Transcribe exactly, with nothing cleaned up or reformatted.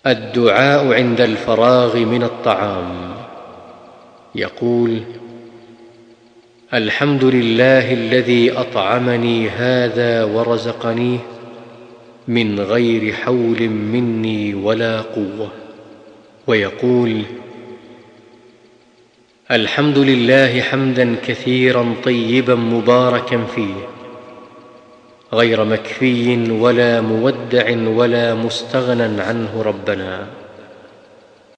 الدعاء عند الفراغ من الطعام. يقول: الحمد لله الذي أطعمني هذا ورزقنيه من غير حول مني ولا قوة. ويقول: الحمد لله حمدا كثيرا طيبا مباركا فيه، غير مكفي ولا مودع ولا مستغنى عنه ربنا.